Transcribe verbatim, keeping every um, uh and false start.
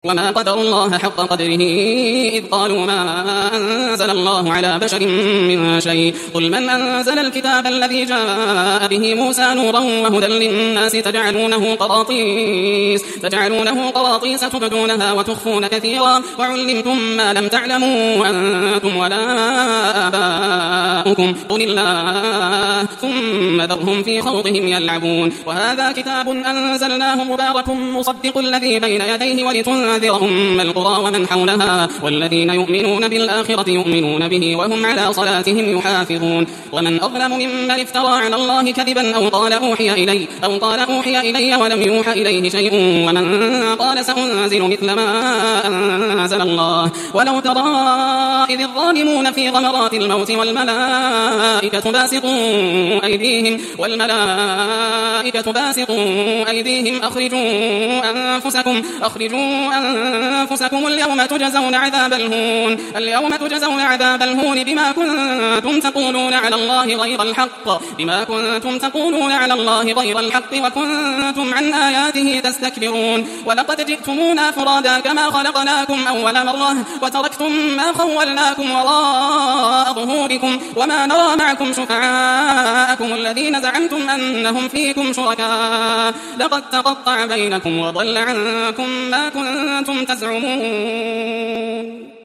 وما قدروا الله حق قدره إذ قالوا ما أنزل الله على بشر من شيء قل من أنزل الكتاب الذي جاء به موسى نورا وهدى للناس تجعلونه قراطيس تجعلونه قراطيس تبدونها وتخفون كثيرا وعلمتم ما لم تعلموا أنتم ولا آباؤكم قل الله ثم ذرهم في خوضهم يلعبون وهذا كتاب أنزلناه مبارك مصدق الذي بين يديه ولتنذر أم القرى ومن حولها والذين يؤمنون بالآخرة يؤمنون به وهم على صلاتهم يحافظون ومن أظلم ممن افترى على الله كذبا أو قال أوحي إلي أو قال أوحي إلي ولم يوحى إليه شيء ومن قال سأنزل مثل ما أنزل الله ولو ترى إذ الظالمون في غمرات الموت والملائكة باسطوا أيديهم والملائكة باسطوا أيديهم أخرجوا أنفسكم أخرجوا أنفسكم اليوم تجزون عذاب الهون اليوم تجزون عذاب الهون بما كنتم تقولون على الله غير الحق بما كنتم تقولون على الله غير الحق وكنتم عن آياته تستكبرون ولقد جئتمونا فرادا كما خلقناكم أول مرة وتركتم ما خولناكم وراء ظهوركم وما نرى معكم شفعاءكم الذين زعمتم أنهم فيكم شركاء لقد تقطع بينكم وضل عنكم ما كنتم تزعمون